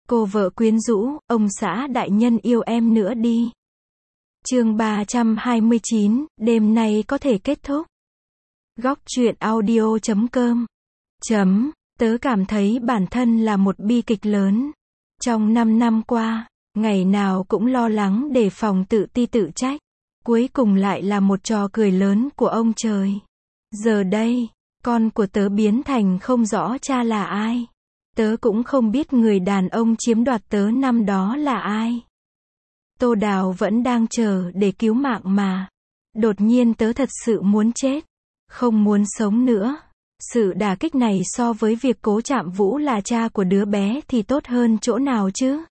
Cô vợ quyến rũ, ông xã đại nhân yêu em nữa đi. Chương 329, đêm nay có thể kết thúc. Góc truyện audio.com. Tớ cảm thấy bản thân là một bi kịch lớn. Trong 5 năm qua, ngày nào cũng lo lắng đề phòng tự ti tự trách. Cuối cùng lại là một trò cười lớn của ông trời. Giờ đây, con của tớ biến thành không rõ cha là ai. Tớ cũng không biết người đàn ông chiếm đoạt tớ năm đó là ai. Tô Đào vẫn đang chờ để cứu mạng mà. Đột nhiên tớ thật sự muốn chết. Không muốn sống nữa. Sự đả kích này so với việc Cố Trạm Vũ là cha của đứa bé thì tốt hơn chỗ nào chứ?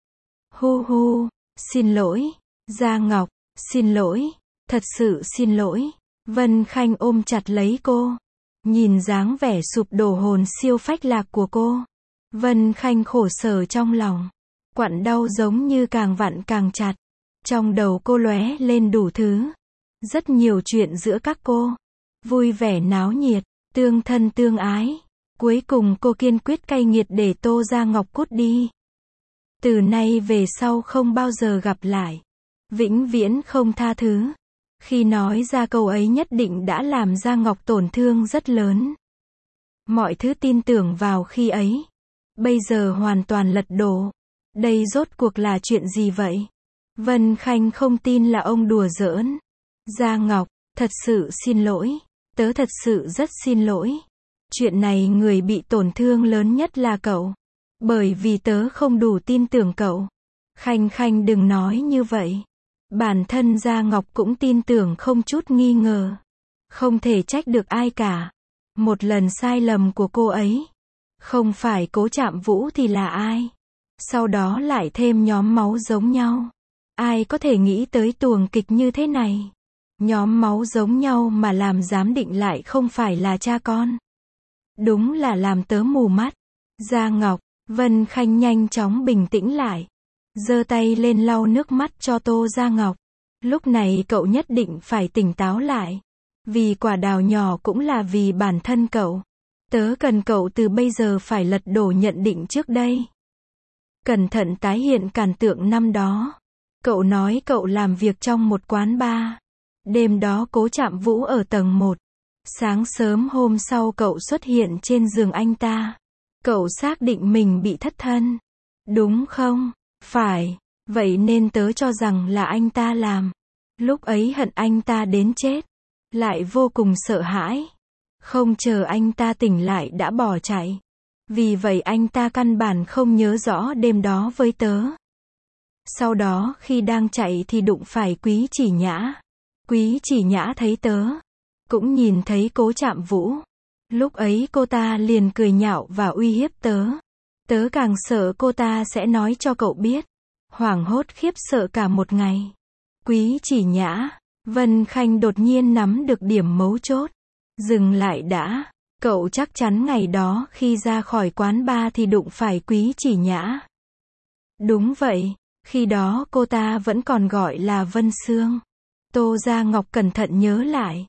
Hu hu, xin lỗi. Gia Ngọc, xin lỗi. Thật sự xin lỗi. Vân Khanh ôm chặt lấy cô. Nhìn dáng vẻ sụp đổ hồn siêu phách lạc của cô. Vân Khanh khổ sở trong lòng. Quặn đau giống như càng vặn càng chặt. Trong đầu cô lóe lên đủ thứ. Rất nhiều chuyện giữa các cô. Vui vẻ náo nhiệt, tương thân tương ái. Cuối cùng cô kiên quyết cay nghiệt để Tô Gia Ngọc cút đi. Từ nay về sau không bao giờ gặp lại. Vĩnh viễn không tha thứ. Khi nói ra câu ấy nhất định đã làm Gia Ngọc tổn thương rất lớn. Mọi thứ tin tưởng vào khi ấy. Bây giờ hoàn toàn lật đổ. Đây rốt cuộc là chuyện gì vậy? Vân Khanh không tin là ông đùa giỡn. Gia Ngọc, thật sự xin lỗi. Tớ thật sự rất xin lỗi. Chuyện này người bị tổn thương lớn nhất là cậu. Bởi vì tớ không đủ tin tưởng cậu. Khanh Khanh đừng nói như vậy. Bản thân Gia Ngọc cũng tin tưởng không chút nghi ngờ. Không thể trách được ai cả. Một lần sai lầm của cô ấy. Không phải Cố Trạm Vũ thì là ai? Sau đó lại thêm nhóm máu giống nhau. Ai có thể nghĩ tới tuồng kịch như thế này? Nhóm máu giống nhau mà làm giám định lại không phải là cha con. Đúng là làm tớ mù mắt. Gia Ngọc, Vân Khanh nhanh chóng bình tĩnh lại. Giơ tay lên lau nước mắt cho Tô Gia Ngọc. Lúc này cậu nhất định phải tỉnh táo lại. Vì quả đào nhỏ cũng là vì bản thân cậu. Tớ cần cậu từ bây giờ phải lật đổ nhận định trước đây. Cẩn thận tái hiện càn tượng năm đó. Cậu nói cậu làm việc trong một quán bar. Đêm đó Cố Trạm Vũ ở tầng 1. Sáng sớm hôm sau cậu xuất hiện trên giường anh ta. Cậu xác định mình bị thất thân. Đúng không? Phải. Vậy nên tớ cho rằng là anh ta làm. Lúc ấy hận anh ta đến chết. Lại vô cùng sợ hãi. Không chờ anh ta tỉnh lại đã bỏ chạy. Vì vậy anh ta căn bản không nhớ rõ đêm đó với tớ. Sau đó khi đang chạy thì đụng phải Quý Chỉ Nhã. Quý Chỉ Nhã thấy tớ. Cũng nhìn thấy Cố Trạm Vũ. Lúc ấy cô ta liền cười nhạo và uy hiếp tớ. Tớ càng sợ cô ta sẽ nói cho cậu biết. Hoảng hốt khiếp sợ cả một ngày. Quý Chỉ Nhã. Vân Khanh đột nhiên nắm được điểm mấu chốt. Dừng lại đã. Cậu chắc chắn ngày đó khi ra khỏi quán bar thì đụng phải Quý Chỉ Nhã. Đúng vậy. Khi đó cô ta vẫn còn gọi là Vân Sương. Tô Gia Ngọc cẩn thận nhớ lại.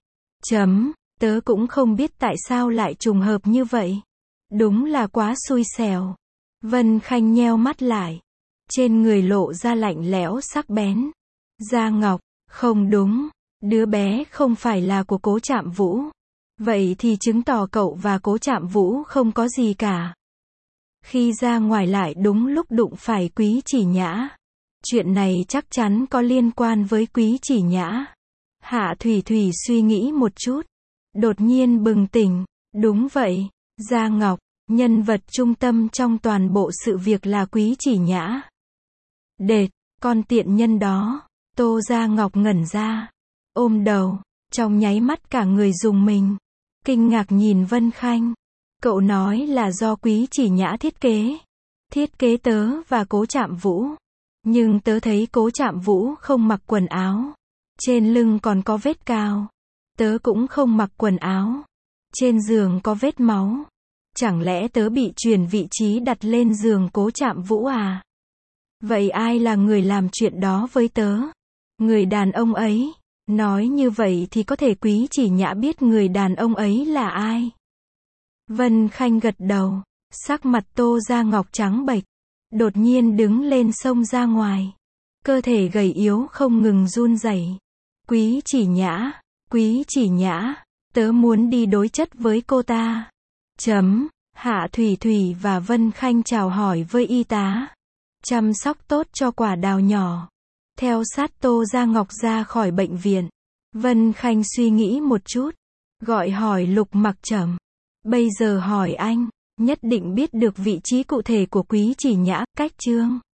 Tớ cũng không biết tại sao lại trùng hợp như vậy. Đúng là quá xui xẻo. Vân Khanh nheo mắt lại. Trên người lộ ra lạnh lẽo sắc bén. Gia Ngọc, không đúng. Đứa bé không phải là của Cố Trạm Vũ. Vậy thì chứng tỏ cậu và Cố Trạm Vũ không có gì cả. Khi ra ngoài lại đúng lúc đụng phải Quý Chỉ Nhã. Chuyện này chắc chắn có liên quan với Quý Chỉ Nhã. Hạ Thủy Thủy suy nghĩ một chút. Đột nhiên bừng tỉnh. Đúng vậy. Gia Ngọc, nhân vật trung tâm trong toàn bộ sự việc là Quý Chỉ Nhã. Đệt, con tiện nhân đó. Tô Gia Ngọc ngẩn ra. Ôm đầu. Trong nháy mắt cả người rùng mình. Kinh ngạc nhìn Vân Khanh. Cậu nói là do Quý Chỉ Nhã thiết kế. Thiết kế tớ và Cố Trạm Vũ. Nhưng tớ thấy Cố Trạm Vũ không mặc quần áo. Trên lưng còn có vết cào. Tớ cũng không mặc quần áo. Trên giường có vết máu. Chẳng lẽ tớ bị chuyển vị trí đặt lên giường Cố Trạm Vũ à? Vậy ai là người làm chuyện đó với tớ? Người đàn ông ấy. Nói như vậy thì có thể Quý Chỉ Nhã biết người đàn ông ấy là ai. Vân Khanh gật đầu. Sắc mặt Tô Gia Ngọc trắng bệch. đột nhiên đứng lên xông ra ngoài. Cơ thể gầy yếu không ngừng run rẩy. Quý chỉ nhã, tớ muốn đi đối chất với cô ta. Hạ Thủy Thủy và Vân Khanh chào hỏi với y tá. Chăm sóc tốt cho quả đào nhỏ. Theo sát Tô Gia Ngọc ra khỏi bệnh viện. Vân Khanh suy nghĩ một chút. Gọi hỏi Lục Mặc Trầm. Bây giờ hỏi anh, nhất định biết được vị trí cụ thể của Quý Chỉ Nhã, cách Trương